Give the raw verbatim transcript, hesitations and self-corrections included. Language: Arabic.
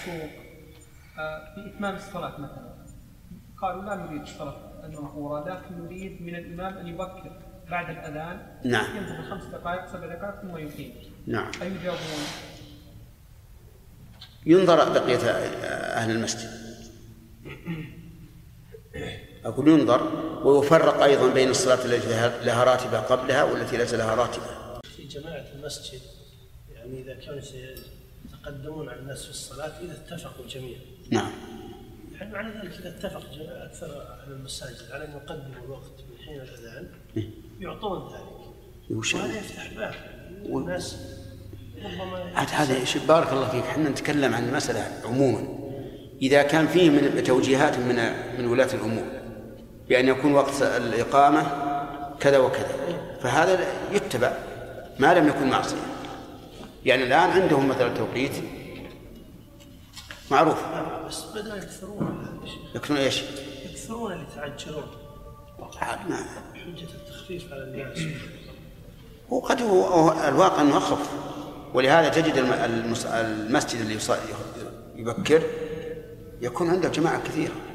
السوق في إتمام الصلاة مثلا، قالوا لا نريد الصلاة المأمورة لكن نريد من الإمام أن يبكر بعد الأذان، نعم، ينتظر خمس دقائق سبع دقائق ثم يقيم. نعم. أيجابون؟ ينظر بقية أهل المسجد، أقول ينظر، ويفرق أيضا بين الصلاة التي لها راتبة قبلها والتي ليس لها راتبة. في جماعة المسجد يعني إذا كانوا سيتقدمون على الناس في الصلاة إذا اتفقوا جميعا. نعم. يعني معنى ذلك إذا اتفق أكثر أهل المساجد على أن يقدموا الوقت من حين الأذان يعطون ذلك، وهذا يفتح باب والناس ربما. هذا شيء بارك الله فيك، احنا نتكلم عن المسألة عموما. إذا كان فيه من توجيهات من من ولاة الأمور بأن يكون وقت الإقامة كذا وكذا فهذا يتبع ما لم يكن معصية. يعني الآن عندهم مثلا توقيت معروف، بس بدأوا يكثرون يكثرون ايش؟ يكثرون اللي يتعجلون حجة التخفيف على الناس. وقد هو الواقع انه اخف، ولهذا تجد المسجد اللي يبكر يكون عنده جماعة كثيرة.